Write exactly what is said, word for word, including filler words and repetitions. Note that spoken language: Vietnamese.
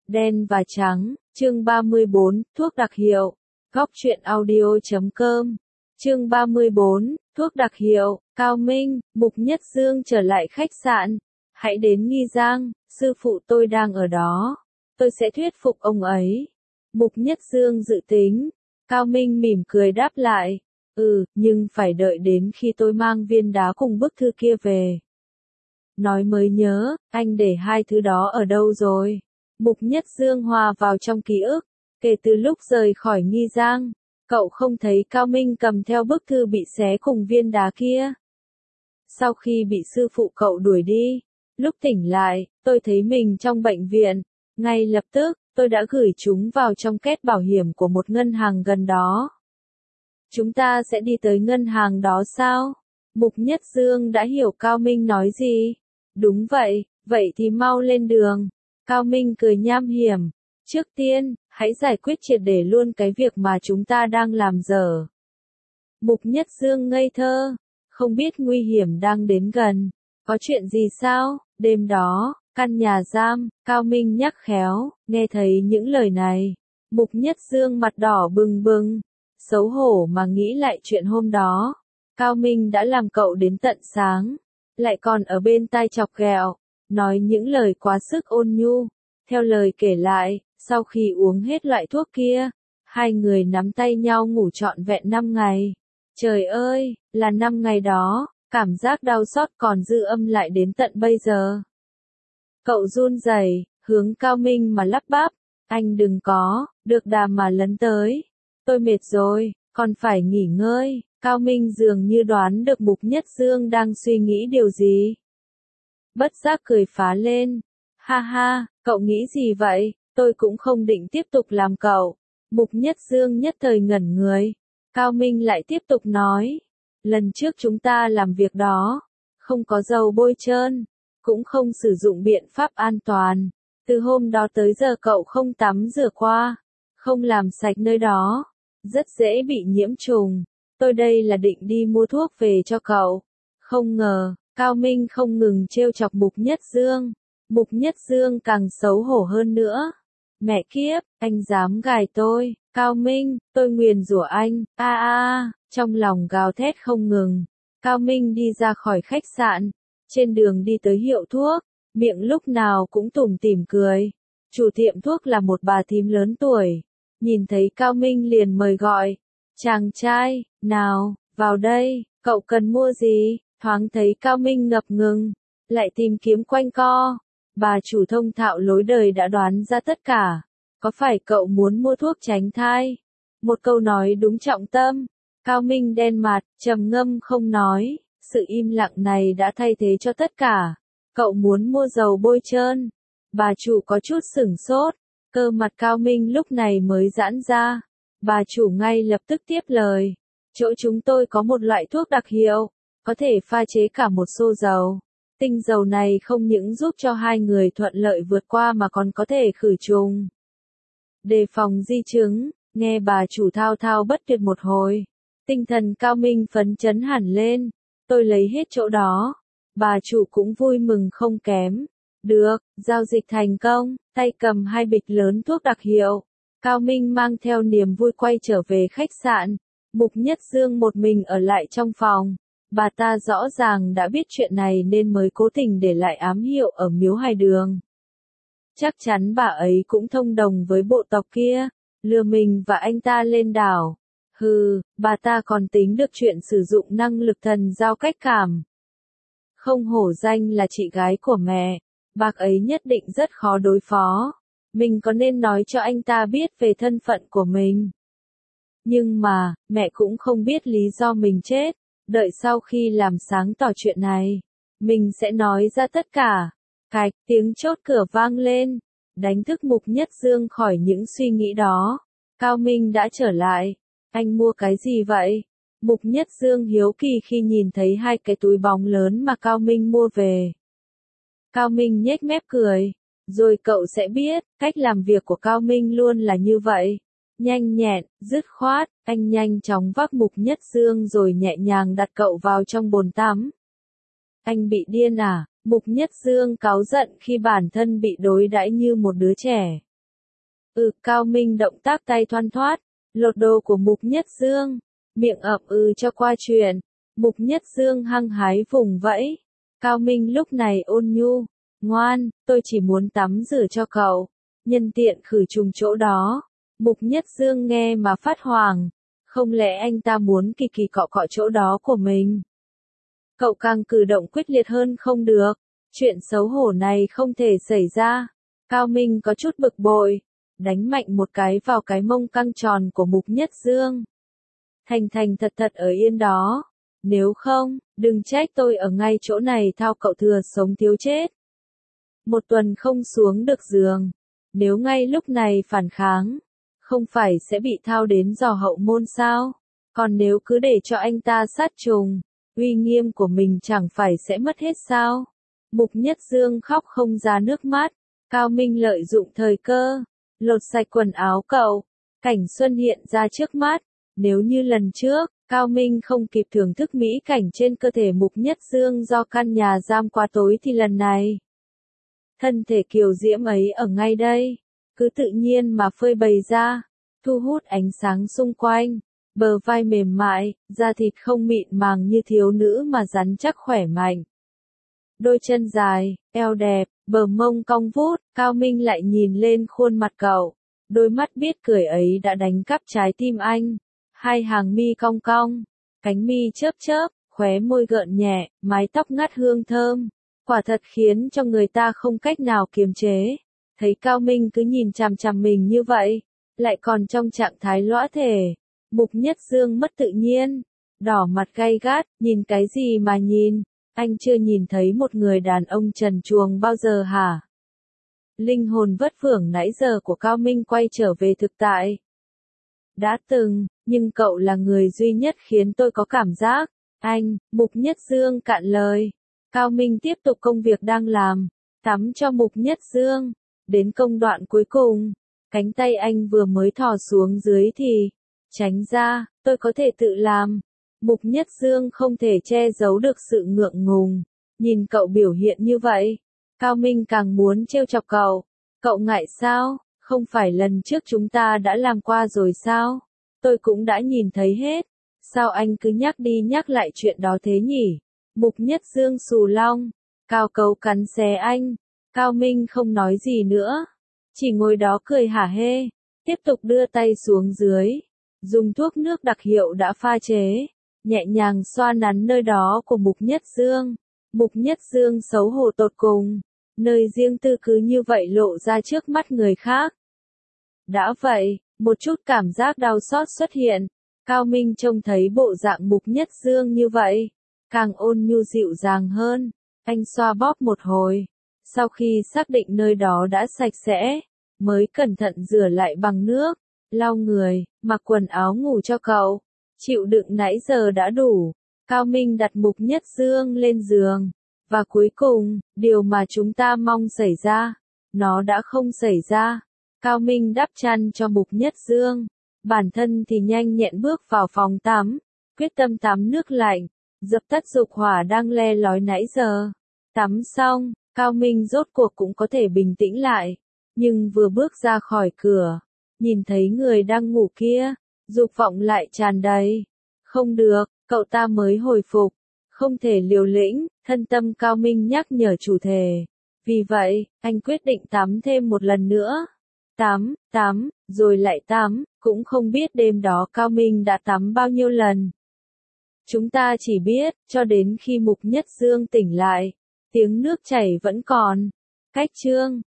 Đen và trắng, chương ba mươi bốn, thuốc đặc hiệu. Góc truyện audio chấm com. Chương ba mươi bốn, thuốc đặc hiệu. Cao Minh, Mục Nhất Dương trở lại khách sạn. Hãy đến Nghi Giang, sư phụ tôi đang ở đó. Tôi sẽ thuyết phục ông ấy. Mục Nhất Dương dự tính. Cao Minh mỉm cười đáp lại. Ừ, nhưng phải đợi đến khi tôi mang viên đá cùng bức thư kia về. Nói mới nhớ, anh để hai thứ đó ở đâu rồi? Mục Nhất Dương hòa vào trong ký ức. Kể từ lúc rời khỏi Nghi Giang, cậu không thấy Cao Minh cầm theo bức thư bị xé cùng viên đá kia. Sau khi bị sư phụ cậu đuổi đi, lúc tỉnh lại, tôi thấy mình trong bệnh viện. Ngay lập tức, tôi đã gửi chúng vào trong két bảo hiểm của một ngân hàng gần đó. Chúng ta sẽ đi tới ngân hàng đó sao? Mục Nhất Dương đã hiểu Cao Minh nói gì. Đúng vậy, vậy thì mau lên đường. Cao Minh cười nham hiểm. Trước tiên, hãy giải quyết triệt để luôn cái việc mà chúng ta đang làm dở. Mục Nhất Dương ngây thơ. Không biết nguy hiểm đang đến gần. Có chuyện gì sao? Đêm đó, căn nhà giam, Cao Minh nhắc khéo, nghe thấy những lời này. Mục Nhất Dương mặt đỏ bừng bừng. Xấu hổ mà nghĩ lại chuyện hôm đó. Cao Minh đã làm cậu đến tận sáng. Lại còn ở bên tai chọc ghẹo. Nói những lời quá sức ôn nhu. Theo lời kể lại, sau khi uống hết loại thuốc kia, hai người nắm tay nhau ngủ trọn vẹn năm ngày. Trời ơi, là năm ngày đó, cảm giác đau xót còn dư âm lại đến tận bây giờ. Cậu run rẩy, hướng Cao Minh mà lắp bắp, anh đừng có, được đà mà lấn tới. Tôi mệt rồi, còn phải nghỉ ngơi. Cao Minh dường như đoán được Mục Nhất Dương đang suy nghĩ điều gì. Bất giác cười phá lên. Ha ha, cậu nghĩ gì vậy? Tôi cũng không định tiếp tục làm cậu. Mục Nhất Dương nhất thời ngẩn người. Cao Minh lại tiếp tục nói. Lần trước chúng ta làm việc đó, không có dầu bôi trơn, cũng không sử dụng biện pháp an toàn. Từ hôm đó tới giờ cậu không tắm rửa qua, không làm sạch nơi đó, rất dễ bị nhiễm trùng. Tôi đây là định đi mua thuốc về cho cậu. Không ngờ, Cao Minh không ngừng trêu chọc Mục Nhất Dương. Mục Nhất Dương càng xấu hổ hơn nữa. Mẹ kiếp, anh dám gài tôi. Cao Minh, tôi nguyền rủa anh. A a, trong lòng gào thét không ngừng. Cao Minh đi ra khỏi khách sạn. Trên đường đi tới hiệu thuốc, miệng lúc nào cũng tủm tỉm cười. Chủ tiệm thuốc là một bà thím lớn tuổi. Nhìn thấy Cao Minh liền mời gọi. Chàng trai, nào, vào đây, cậu cần mua gì? Thoáng thấy Cao Minh ngập ngừng, lại tìm kiếm quanh co. Bà chủ thông thạo lối đời đã đoán ra tất cả. Có phải cậu muốn mua thuốc tránh thai? Một câu nói đúng trọng tâm. Cao Minh đen mặt, trầm ngâm không nói. Sự im lặng này đã thay thế cho tất cả. Cậu muốn mua dầu bôi trơn. Bà chủ có chút sửng sốt. Cơ mặt Cao Minh lúc này mới giãn ra. Bà chủ ngay lập tức tiếp lời. Chỗ chúng tôi có một loại thuốc đặc hiệu, có thể pha chế cả một xô dầu. Tinh dầu này không những giúp cho hai người thuận lợi vượt qua mà còn có thể khử trùng. Đề phòng di chứng, nghe bà chủ thao thao bất tuyệt một hồi. Tinh thần Cao Minh phấn chấn hẳn lên. Tôi lấy hết chỗ đó. Bà chủ cũng vui mừng không kém. Được, giao dịch thành công, tay cầm hai bịch lớn thuốc đặc hiệu. Cao Minh mang theo niềm vui quay trở về khách sạn. Mục Nhất Dương một mình ở lại trong phòng. Bà ta rõ ràng đã biết chuyện này nên mới cố tình để lại ám hiệu ở miếu hài đường. Chắc chắn bà ấy cũng thông đồng với bộ tộc kia, lừa mình và anh ta lên đảo. Hừ, bà ta còn tính được chuyện sử dụng năng lực thần giao cách cảm. Không hổ danh là chị gái của mẹ, bác ấy nhất định rất khó đối phó. Mình có nên nói cho anh ta biết về thân phận của mình? Nhưng mà, mẹ cũng không biết lý do mình chết. Đợi sau khi làm sáng tỏ chuyện này, mình sẽ nói ra tất cả. Cạch, tiếng chốt cửa vang lên, đánh thức Mục Nhất Dương khỏi những suy nghĩ đó. Cao Minh đã trở lại. Anh mua cái gì vậy? Mục Nhất Dương hiếu kỳ khi nhìn thấy hai cái túi bóng lớn mà Cao Minh mua về. Cao Minh nhếch mép cười. Rồi cậu sẽ biết, cách làm việc của Cao Minh luôn là như vậy. Nhanh nhẹn, dứt khoát, anh nhanh chóng vác Mục Nhất Dương rồi nhẹ nhàng đặt cậu vào trong bồn tắm. Anh bị điên à? Mục Nhất Dương cáu giận khi bản thân bị đối đãi như một đứa trẻ. Ừ, Cao Minh động tác tay thoăn thoắt, lột đồ của Mục Nhất Dương, miệng ậm ừ cho qua chuyện. Mục Nhất Dương hăng hái vùng vẫy. Cao Minh lúc này ôn nhu, ngoan, tôi chỉ muốn tắm rửa cho cậu, nhân tiện khử trùng chỗ đó. Mục Nhất Dương nghe mà phát hoảng, không lẽ anh ta muốn kỳ kỳ cọ cọ chỗ đó của mình? Cậu càng cử động quyết liệt hơn không được, chuyện xấu hổ này không thể xảy ra. Cao Minh có chút bực bội, đánh mạnh một cái vào cái mông căng tròn của Mục Nhất Dương. Thành thành thật thật ở yên đó, nếu không, đừng trách tôi ở ngay chỗ này thao cậu thừa sống thiếu chết. Một tuần không xuống được giường, nếu ngay lúc này phản kháng, không phải sẽ bị thao đến giò hậu môn sao? Còn nếu cứ để cho anh ta sát trùng, uy nghiêm của mình chẳng phải sẽ mất hết sao? Mục Nhất Dương khóc không ra nước mắt. Cao Minh lợi dụng thời cơ, lột sạch quần áo cậu. Cảnh xuân hiện ra trước mắt. Nếu như lần trước, Cao Minh không kịp thưởng thức mỹ cảnh trên cơ thể Mục Nhất Dương do căn nhà giam quá tối thì lần này, thân thể kiều diễm ấy ở ngay đây, cứ tự nhiên mà phơi bày ra, thu hút ánh sáng xung quanh, bờ vai mềm mại, da thịt không mịn màng như thiếu nữ mà rắn chắc khỏe mạnh. Đôi chân dài, eo đẹp, bờ mông cong vút, Cao Minh lại nhìn lên khuôn mặt cậu, đôi mắt biết cười ấy đã đánh cắp trái tim anh. Hai hàng mi cong cong, cánh mi chớp chớp, khóe môi gợn nhẹ, mái tóc ngát hương thơm, quả thật khiến cho người ta không cách nào kiềm chế. Thấy Cao Minh cứ nhìn chằm chằm mình như vậy, lại còn trong trạng thái lõa thể, Mục Nhất Dương mất tự nhiên, đỏ mặt gay gắt, nhìn cái gì mà nhìn, anh chưa nhìn thấy một người đàn ông trần truồng bao giờ hả? Linh hồn vất vưởng nãy giờ của Cao Minh quay trở về thực tại. Đã từng, nhưng cậu là người duy nhất khiến tôi có cảm giác. Anh, Mục Nhất Dương cạn lời. Cao Minh tiếp tục công việc đang làm, tắm cho Mục Nhất Dương. Đến công đoạn cuối cùng, cánh tay anh vừa mới thò xuống dưới thì, tránh ra, tôi có thể tự làm. Mục Nhất Dương không thể che giấu được sự ngượng ngùng. Nhìn cậu biểu hiện như vậy, Cao Minh càng muốn trêu chọc cậu. Cậu ngại sao? Không phải lần trước chúng ta đã làm qua rồi sao? Tôi cũng đã nhìn thấy hết. Sao anh cứ nhắc đi nhắc lại chuyện đó thế nhỉ? Mục Nhất Dương xù long. Cao Cấu cắn xé anh. Cao Minh không nói gì nữa. Chỉ ngồi đó cười hả hê. Tiếp tục đưa tay xuống dưới. Dùng thuốc nước đặc hiệu đã pha chế. Nhẹ nhàng xoa nắn nơi đó của Mục Nhất Dương. Mục Nhất Dương xấu hổ tột cùng. Nơi riêng tư cứ như vậy lộ ra trước mắt người khác. Đã vậy, một chút cảm giác đau xót xuất hiện. Cao Minh trông thấy bộ dạng Mục Nhất Dương như vậy, càng ôn nhu dịu dàng hơn. Anh xoa bóp một hồi. Sau khi xác định nơi đó đã sạch sẽ, mới cẩn thận rửa lại bằng nước, lau người, mặc quần áo ngủ cho cậu. Chịu đựng nãy giờ đã đủ. Cao Minh đặt Mục Nhất Dương lên giường. Và cuối cùng, điều mà chúng ta mong xảy ra, nó đã không xảy ra. Cao Minh đắp chăn cho Mục Nhất Dương. Bản thân thì nhanh nhẹn bước vào phòng tắm, quyết tâm tắm nước lạnh, dập tắt dục hỏa đang le lói nãy giờ. Tắm xong, Cao Minh rốt cuộc cũng có thể bình tĩnh lại. Nhưng vừa bước ra khỏi cửa, nhìn thấy người đang ngủ kia, dục vọng lại tràn đầy. Không được, cậu ta mới hồi phục. Không thể liều lĩnh, thân tâm Cao Minh nhắc nhở chủ thể. Vì vậy, anh quyết định tắm thêm một lần nữa. Tắm, tắm, rồi lại tắm, cũng không biết đêm đó Cao Minh đã tắm bao nhiêu lần. Chúng ta chỉ biết, cho đến khi Mục Nhất Dương tỉnh lại, tiếng nước chảy vẫn còn. Cách chương